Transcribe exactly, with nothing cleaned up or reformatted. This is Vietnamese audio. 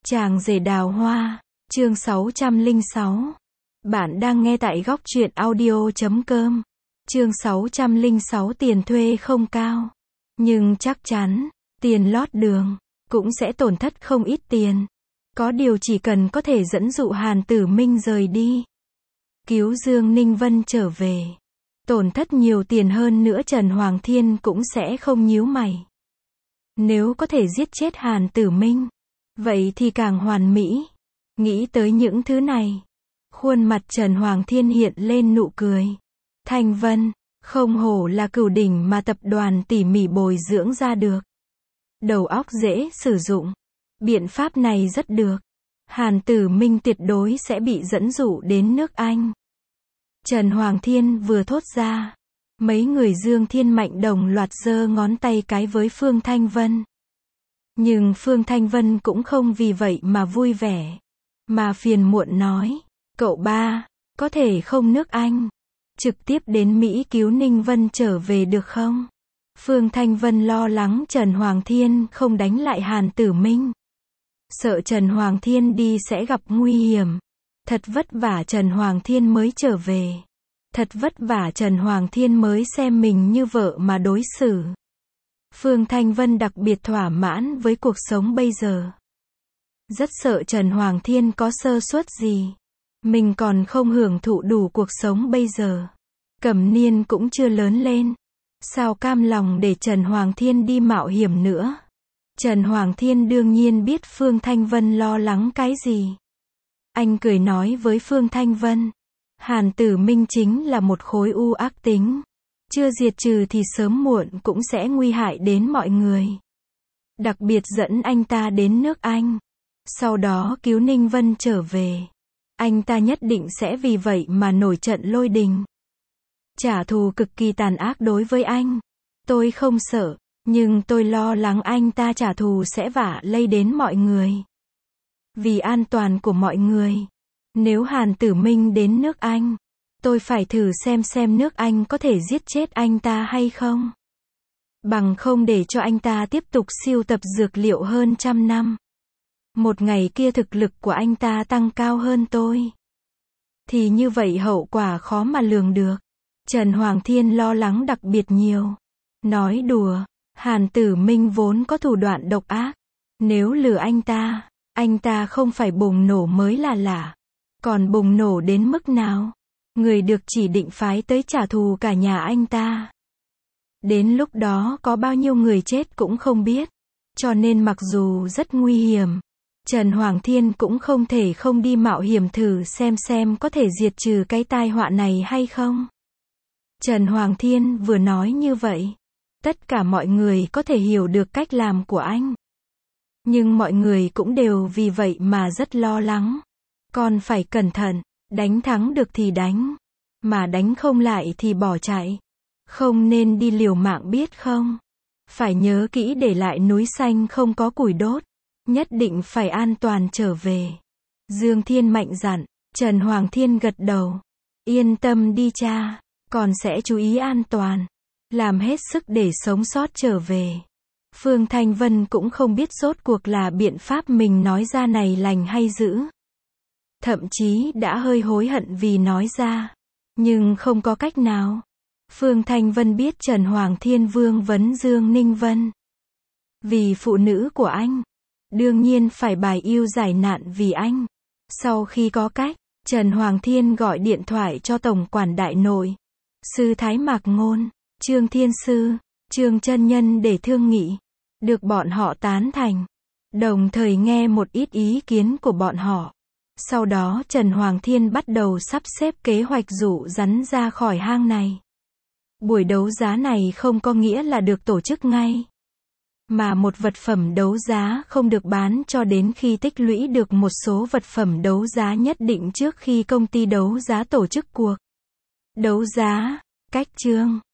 Chàng rể đào hoa, chương sáu trăm lẻ sáu. Bạn đang nghe tại góc truyện audio chấm com. Chương sáu trăm lẻ sáu tiền thuê không cao. Nhưng chắc chắn, tiền lót đường, cũng sẽ tổn thất không ít tiền. Có điều chỉ cần có thể dẫn dụ Hàn Tử Minh rời đi. Cứu Dương Ninh Vân trở về. Tổn thất nhiều tiền hơn nữa Trần Hoàng Thiên cũng sẽ không nhíu mày. Nếu có thể giết chết Hàn Tử Minh, vậy thì càng hoàn mỹ. Nghĩ tới những thứ này, khuôn mặt Trần Hoàng Thiên hiện lên nụ cười. Thanh Vân, không hổ là cửu đỉnh mà tập đoàn tỉ mỉ bồi dưỡng ra được. Đầu óc dễ sử dụng. Biện pháp này rất được. Hàn Tử Minh tuyệt đối sẽ bị dẫn dụ đến nước Anh. Trần Hoàng Thiên vừa thốt ra, mấy người Dương Thiên Mạnh đồng loạt giơ ngón tay cái với Phương Thanh Vân. Nhưng Phương Thanh Vân cũng không vì vậy mà vui vẻ, mà phiền muộn nói, cậu ba, có thể không nước Anh, trực tiếp đến Mỹ cứu Ninh Vân trở về được không? Phương Thanh Vân lo lắng Trần Hoàng Thiên không đánh lại Hàn Tử Minh. Sợ Trần Hoàng Thiên đi sẽ gặp nguy hiểm. Thật vất vả Trần Hoàng Thiên mới trở về. Thật vất vả Trần Hoàng Thiên mới xem mình như vợ mà đối xử. Phương Thanh Vân đặc biệt thỏa mãn với cuộc sống bây giờ. Rất sợ Trần Hoàng Thiên có sơ suất gì. Mình còn không hưởng thụ đủ cuộc sống bây giờ. Cẩm Niên cũng chưa lớn lên. Sao cam lòng để Trần Hoàng Thiên đi mạo hiểm nữa. Trần Hoàng Thiên đương nhiên biết Phương Thanh Vân lo lắng cái gì. Anh cười nói với Phương Thanh Vân, Hàn Tử Minh chính là một khối u ác tính. Chưa diệt trừ thì sớm muộn cũng sẽ nguy hại đến mọi người. Đặc biệt dẫn anh ta đến nước Anh. Sau đó cứu Ninh Vân trở về. Anh ta nhất định sẽ vì vậy mà nổi trận lôi đình. Trả thù cực kỳ tàn ác đối với anh. Tôi không sợ, nhưng tôi lo lắng anh ta trả thù sẽ vả lây đến mọi người. Vì an toàn của mọi người. Nếu Hàn Tử Minh đến nước Anh, tôi phải thử xem xem nước Anh có thể giết chết anh ta hay không. Bằng không để cho anh ta tiếp tục sưu tập dược liệu hơn trăm năm. Một ngày kia thực lực của anh ta tăng cao hơn tôi. Thì như vậy hậu quả khó mà lường được. Trần Hoàng Thiên lo lắng đặc biệt nhiều. Nói đùa, Hàn Tử Minh vốn có thủ đoạn độc ác. Nếu lừa anh ta, anh ta không phải bùng nổ mới là lạ. Còn bùng nổ đến mức nào? Người được chỉ định phái tới trả thù cả nhà anh ta. Đến lúc đó có bao nhiêu người chết cũng không biết. Cho nên mặc dù rất nguy hiểm, Trần Hoàng Thiên cũng không thể không đi mạo hiểm thử xem xem có thể diệt trừ cái tai họa này hay không. Trần Hoàng Thiên vừa nói như vậy, tất cả mọi người có thể hiểu được cách làm của anh. Nhưng mọi người cũng đều vì vậy mà rất lo lắng. Còn phải cẩn thận, đánh thắng được thì đánh, mà đánh không lại thì bỏ chạy. Không nên đi liều mạng biết không? Phải nhớ kỹ để lại núi xanh không có củi đốt. Nhất định phải an toàn trở về. Dương Thiên Mạnh dặn, Trần Hoàng Thiên gật đầu. Yên tâm đi cha, còn sẽ chú ý an toàn. Làm hết sức để sống sót trở về. Phương Thanh Vân cũng không biết rốt cuộc là biện pháp mình nói ra này lành hay dữ. Thậm chí đã hơi hối hận vì nói ra. Nhưng không có cách nào. Phương Thanh Vân biết Trần Hoàng Thiên vương vấn Dương Ninh Vân. Vì phụ nữ của anh. Đương nhiên phải bài yêu giải nạn vì anh. Sau khi có cách, Trần Hoàng Thiên gọi điện thoại cho Tổng quản Đại Nội. Sư Thái Mạc Ngôn, Trương Thiên Sư, Trương Chân Nhân để thương nghị. Được bọn họ tán thành. Đồng thời nghe một ít ý kiến của bọn họ. Sau đó Trần Hoàng Thiên bắt đầu sắp xếp kế hoạch dụ rắn ra khỏi hang này. Buổi đấu giá này không có nghĩa là được tổ chức ngay. Mà một vật phẩm đấu giá không được bán cho đến khi tích lũy được một số vật phẩm đấu giá nhất định trước khi công ty đấu giá tổ chức cuộc đấu giá. Cách chương